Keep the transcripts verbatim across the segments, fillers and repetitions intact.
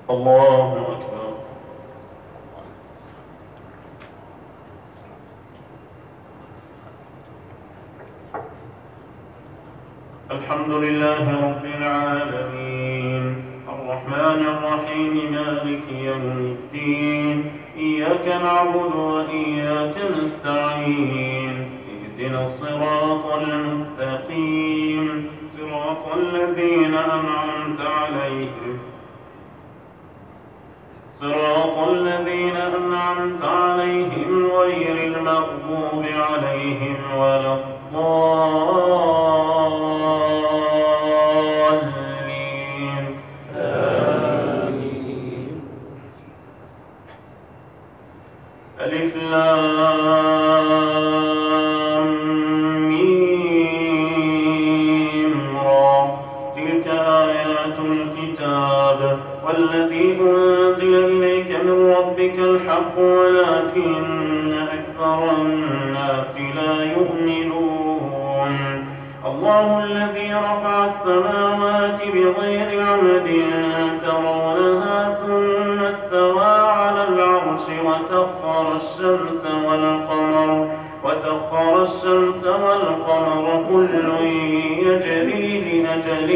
الله أكبر. الحمد لله رب العالمين الرحمن الرحيم مالك يوم الدين إياك نعبد وإياك نستعين اهدنا الصراط المستقيم صراط الذين أنعمت عليهم صراط الذين أنعمت عليهم غير المغضوب عليهم ولا الضالين آمين. ألف لام ميم را تلك آيات الكتاب والذي أنزل إليك من ربك الحق ولكن أكثر الناس لا يؤمنون. الله الذي رفع السماوات بغير عمد ترونها ثم استوى على العرش وسخر الشمس والقمر وسخر الشمس والقمر كل يجري لأجل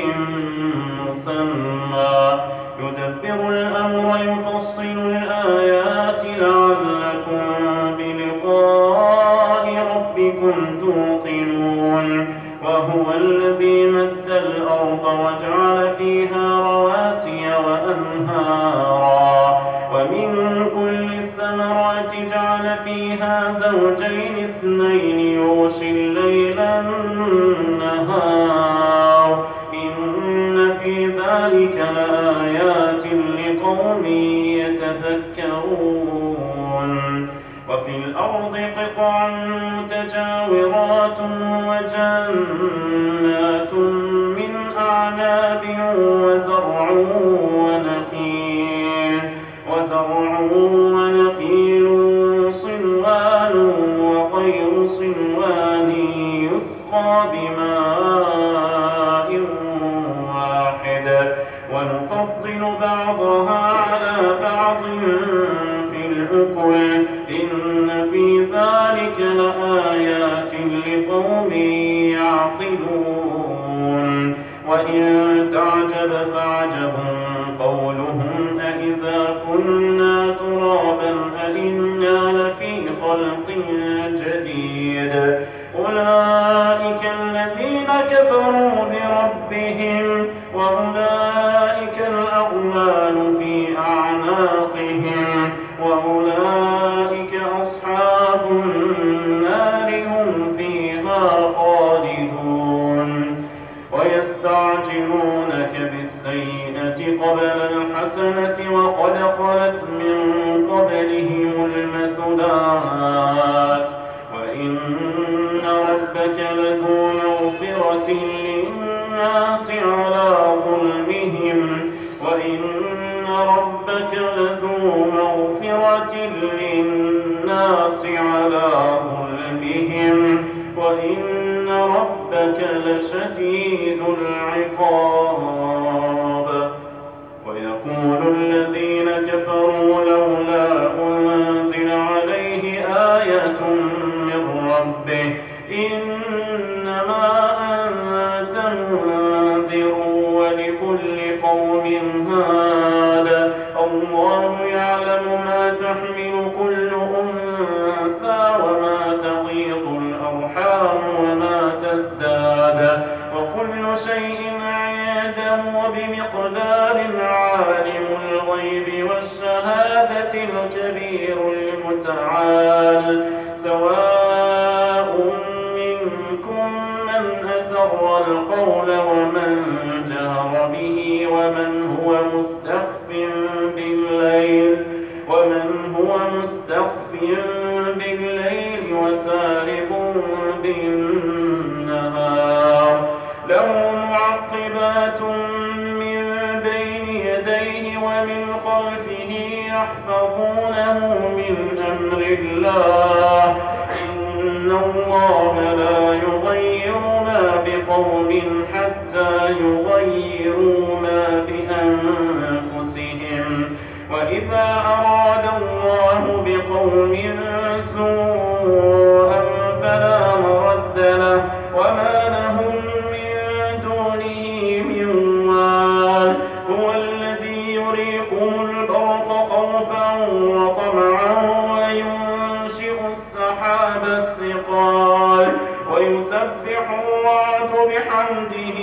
مسمى يدبر الأمر يفصل الآيات لعلكم بلقاء ربكم توقنون. وهو الذي مد الأرض وجعل فيها رواسي وأنهارا ومن كل الثمرات جعل فيها زوجين اثنين يغشي الليل النهار إن في ذلك لآيات لقوم يتفكرون. وفي الأرض قطع متجاورات وجنات من أعناب وزرع ونخيل وزرع ونخيل صنوان وغير صنوان يسقى بماء واحد ونفضل بعضها على بعض في الأكل إن في ذلك لآيات لقوم يعقلون. وإن تعجب فعجب قولهم أإذا كنا ترابا أإنا لفي خلق جديد أولئك الذين كفروا بربهم وأولئك الأغلال في أعناقهم وأولئك أصحاب النار هم فيها خالدون. ويستعجلونك بالسيئة قبل الحسنة وقد خلت من قبلهم المثلات وإن ربك لذو مغفرة للناس على ظلمهم وإن ربك لذو مغفرة للناس على ظلمهم وإن ربك لشديد العقاب. ويقول الذين كفروا لولا أنزل عليه آية من ربه إنما أنت منذر ولكل قوم هاد الله يعلم ما تحمل كل أنثى وما تغيض الأرحام وما تزداد وكل شيء عنده بمقدار. عالم الغيب والشهادة الكبير المتعال سواء منكم من أسر القول ومن جهر به ومن هو مستخف بالليل ومن هو مستخف بالليل وسارب بالنهار له معقبات من بين يديه ومن خلفه يحفظونه من أمر الله إن الله لا يغير ما بقوم حتى يغيروا ما بأنفسهم بقوم سوءا فلا مرد له وما لهم من دونه من وال هو الذي يريكم البرق خوفا وطمعا وينشئ السحاب الثقال ويسبح الرعد بحمده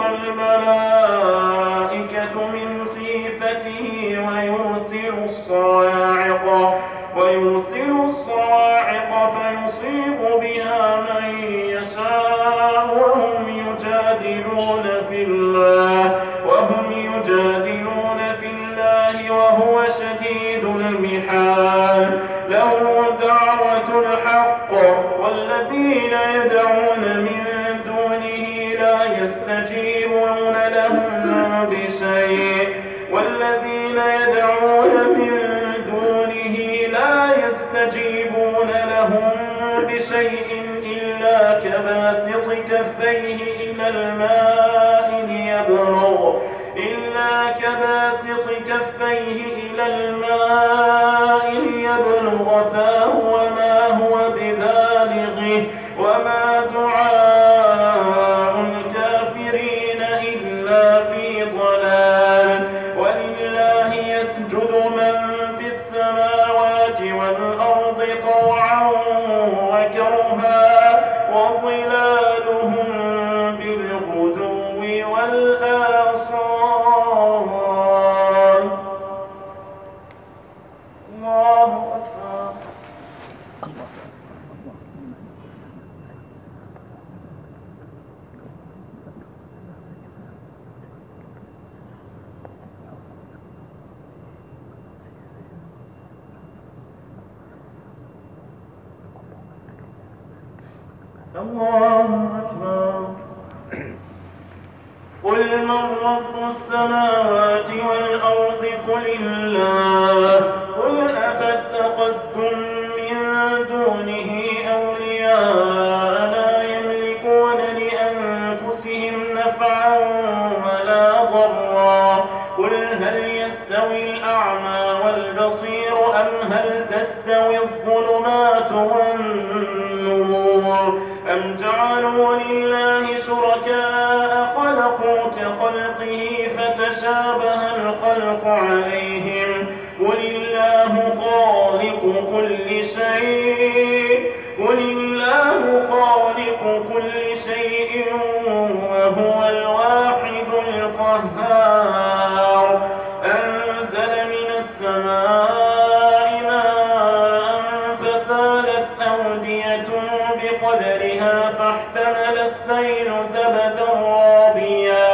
والملائكة من خيفته ويرسل الصواعق ويرسل الصواعق فيصيب بها من يشاء وهم يجادلون في الله وهم يجادلون في الله وهو شديد المحال له دعوة الحق والذين يدعون من دونه لا يستجيبون لهم بشيء والذين يدعون من دونه لا يستجيبون لهم بشيء إلا كباسط كفيه إلى الماء ليبلغ إلا كباسط كفيه إلى الماء ليبلغ فاه وما هو ببالغه وما دعاء الكافرين إلا في ضلال ولله يسجد من في السماوات والأرض طوعا وكرها وظلالهم بالغدو والآصال الله أكبر. الله أكبر. قل من رب السماوات والأرض قل الله قل أفاتخذتم من دونه أولياء لا يملكون لأنفسهم نفعا ولا ضرا قل هل يستوي الأعمى والبصير أم هل تستوي الظلمات والنور أم جعلوا لله شركاء خلقوا كخلقه فتشابه الخلق عليهم قل الله خالق كل شيء قل الله خالق كل شيء وهو الواحد القهار أنزل من السماء ماء فسالت أودية بقدرها فاحتمل السيل زبدا رابيا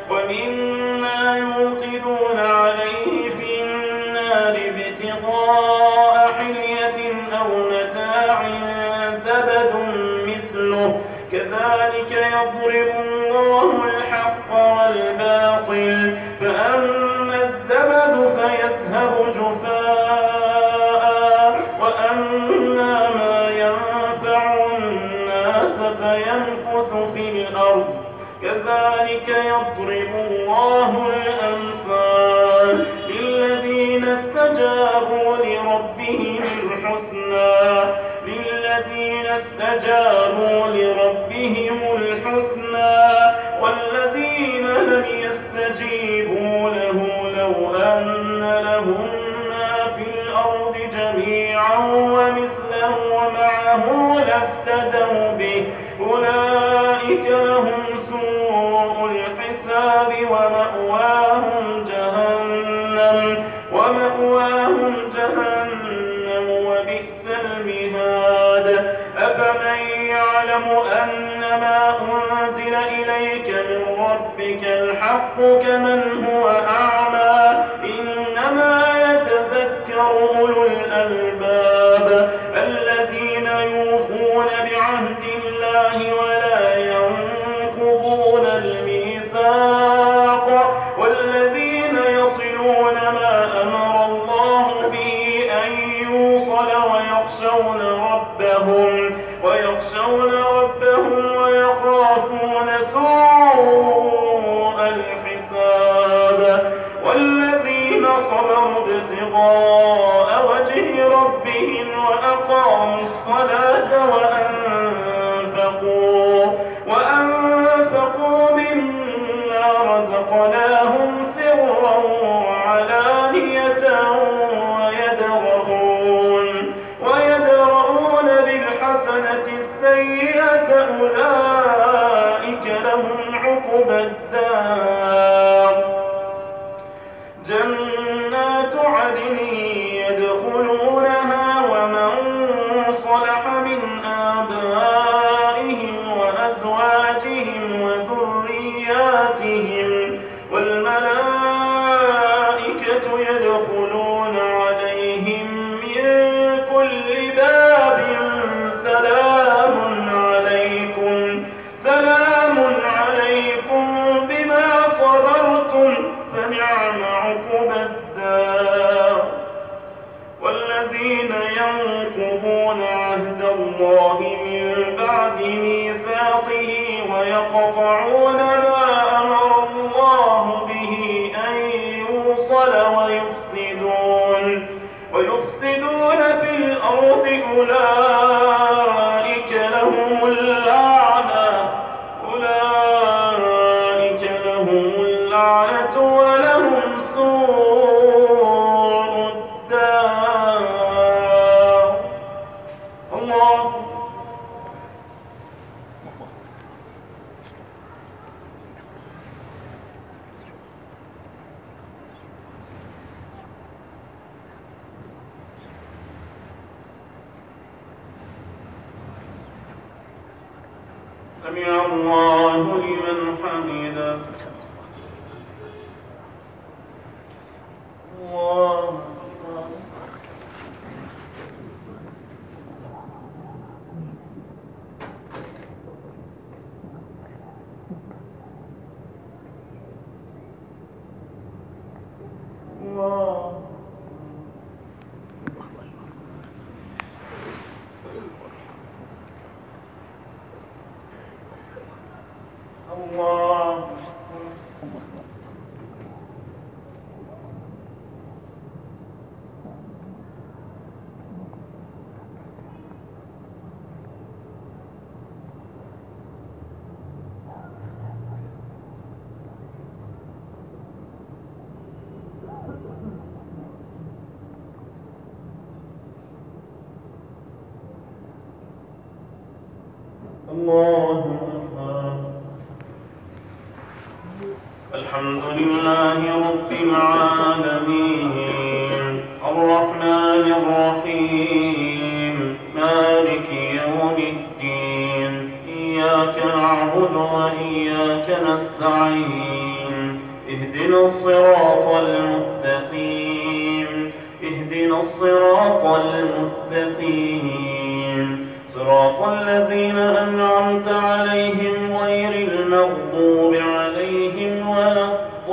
ومما يوقدون عليه في النار ابتغاء حلية أو متاع زبد مثله كذلك يضرب الله الحق والباطل فأما الزبد فيذهب جفاء وأما ما ينفع الناس فيمكث في الأرض كذلك يضرب الله الأمثال للذين استجابوا لربهم الحسنى للذين استجابوا لربهم الحسنى والذين لم يستجيبوا له لو أن لهم ما في الأرض جميعا ومثله معه لافتدوا به أولئك لهم سوء الحساب ومأواهم جهنم ومأواهم جهنم وبئس المهاد أفمن يعلم أن ما أنزل إليك من ربك الحق كمن هو أعمى إنما يتذكر أولو الألباب الذين يوفون بعهد الله ولا ينقضون الميثاق والذين يصلون ما أمر الله به أن يوصل ويخشون ربهم ويخشون ربهم ويخافون سوء الحساب والذين صبروا ابتغاء وجه ربهم وأقاموا الصلاة وأنفقوا, وأنفقوا مما رزقناهم سرا وعلانية ويدرؤون, ويدرؤون بالحسنة السيئة أولئك لهم عقبى الدار. جنات عدن يدخلونها ومن صلح من آبائهم وأزواجهم وذرياتهم, والملائكة يدخلون عليهم من كل باب سلام عليكم سلام عليكم بما صبرتم فنعم عقبى الدار. والذين ينقضون عهد الله من بعد ميثاقه ويقطعون ما أمر الله به أن يوصل ويفسدون, ويفسدون في الأرض أولئك لهم اللعنة أولئك لهم اللعنة ولهم سوء الدار. الله سمع الله لمن حمده. الله أكبر. الله الله الله أكبر. الحمد لله رب العالمين الرحمن الرحيم مالك يوم الدين إياك نعبد وإياك نستعين اهدنا الصراط المستقيم اهدنا الصراط المستقيم صراط الذين أنعمت عليهم غير المغضوب عليهم ولا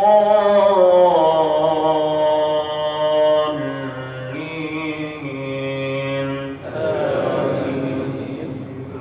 الضالين. آمين.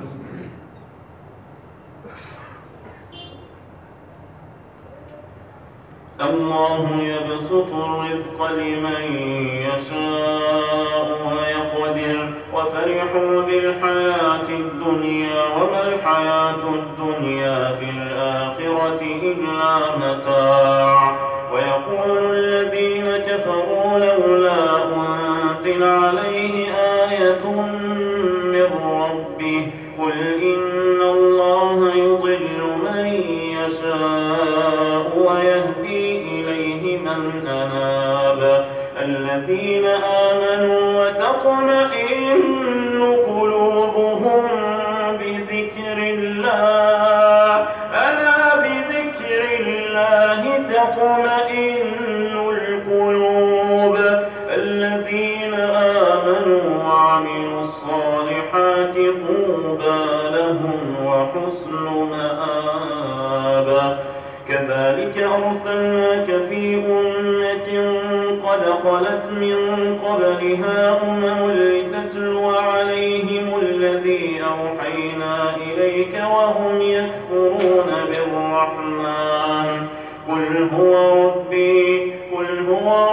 الله يبسط الرزق لمن يشاء ويقدر وفرحوا بالحياة الدنيا وما الحياة الدنيا في الآخرة إلا متاع. ويقول الذين كفروا لولا أنزل عليه آية من ربه قل إن الله يضل من يشاء ويهدي إليه من أناب الذين آمنوا وتطمئن قلوبهم بذكر الله ألا بذكر الله تطمئن القلوب الذين آمنوا وعملوا الصالحات طوبى لهم وحسن مآب. كذلك أرسلناك في أمة قد خلت من قبلها أمم لتتلو عليهم الذي أوحينا إليك وهم يكفرون بالرحمن قل هو ربي قل هو ربي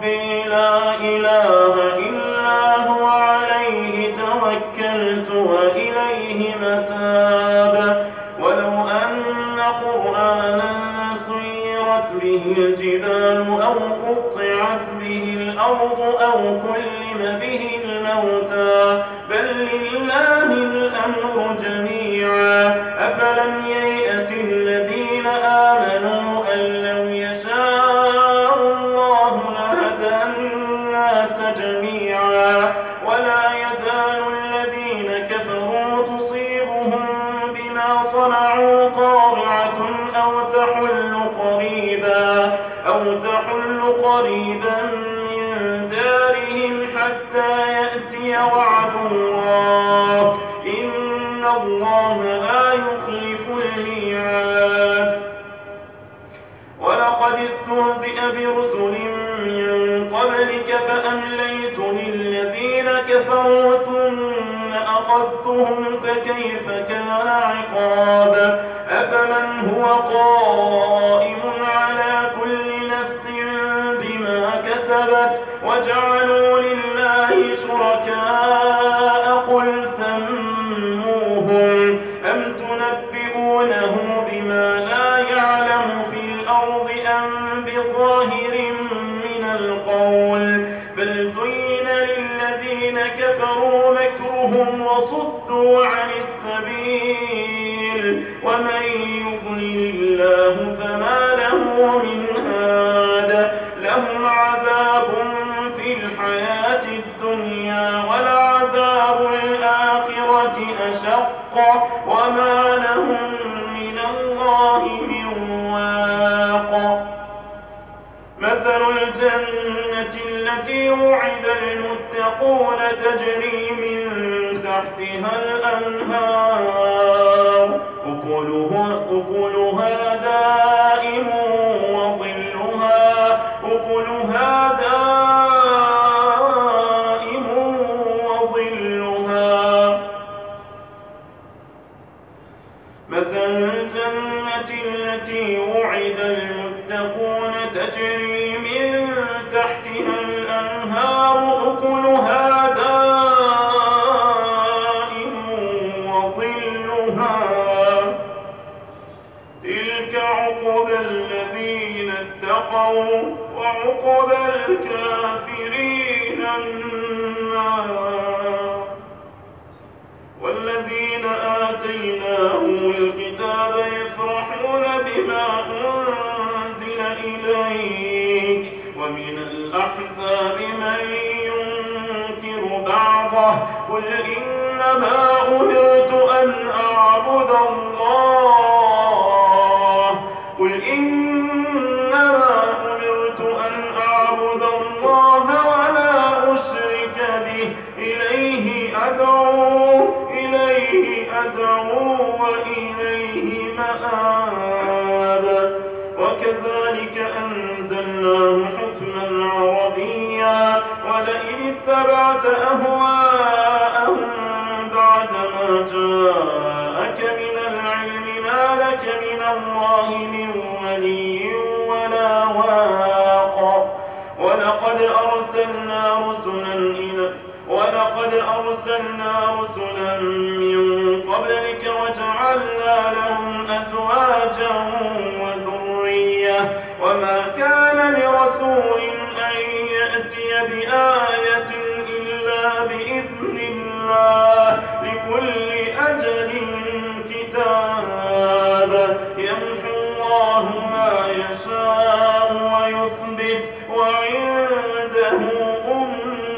ربي لا إله إلا هو عليه توكلت وإليه متاب ولو أن قرآنا سيرت به الجبال أو قطعت به الأرض أو كلم به الموتى بل لله الأمر جميعا أفلم ييأس الذين آمنوا أن لو يشاء الله لهدى الناس جميعا ولا يزال الذين كفروا تصيبهم بما صنعوا قارعة أو تحل قريبا أو تحل قريبا من دارهم حتى يأتي وعد الله إن الله لا يخلف الميعاد ولقد استهزئ برسل من قبلك فأمليت للذين كفروا ثم أخذتهم فكيف كان عقاب أفمن هو قائم على كل نفس بما كسبت وجعلوا لله شركاء قل سموهم أم تنبئونه بما لا يعلم في الأرض أم بظاهر من القول بل زين للذين كفروا مكرهم وصدوا عن السبيل ومن يضلل الله فما له من هاد لهم عذاب في الحياة الدنيا ولعذاب الآخرة أشق وما لهم من الله من واق مثل الجنة التي وعد المتقون تجري من تحتها الأنهار أكلها, أكلها دائم وظلها أكلها دائم وظلها مثل الجنة التي وعد المتقون تجري من تحتها الأنهار أكلها دائم وظلها تلك عقبى الذين اتقوا وعقبى الكافرين النار والذين آتيناهم الكتاب يفرحون بما أنزل إليك ومن الأحزاب من ينكر بعضه قل إنما أمرت أن أعبد الله قل إنما أمرت أن أعبد الله ولا أشرك به إليه أدعو إليه أدعو وإليه مآب وكذلك أنزلناه حكما عربيا ولئن اتبعت أهواءهم بعدما جاءك من العلم ما لك من الله من ولي ولا واق ولقد أرسلنا رسلا إلى ولقد أرسلنا رسلا من قبلك وجعلنا لهم أزواجا وذرية وما كان لرسول أن يأتي بآية إلا بإذن الله لكل أجل كتاب يمحو الله ما يشاء ويثبت وعنده أم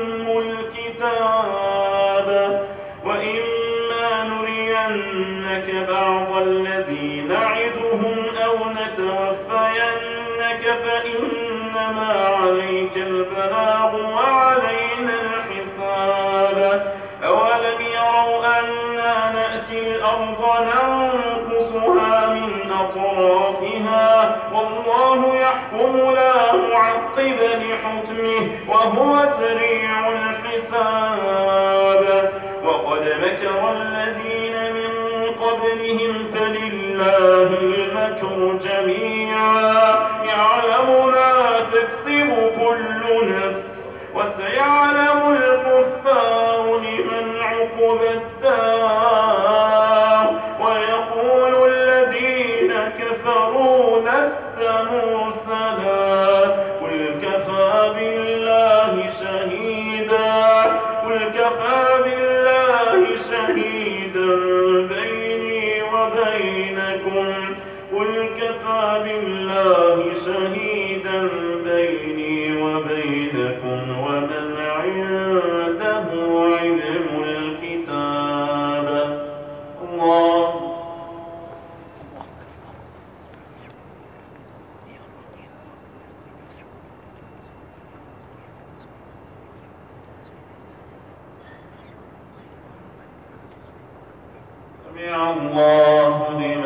الكتاب وإما نرينك بعض الذي نعدهم أو نتوفينك فإنما عليك البلاغ وعلينا الحساب أولم يروا أنا نأتي الأرض ننقصها من أطرافها والله يحكم لا معقب لحكمه وهو سريع الحساب وقد مكر الذين من قبلهم فلله المكر جميعا يعلم ما تكسب كل نفس عقب الدار ويقول الذين كفروا لست مرسلا قل كفى بالله شهيدا قل كفى بالله شهيدا بيني وبينكم قل كفى بالله شهيدا بيني وبينكم ومن عنده علم الكتاب. الله سمع الله لمن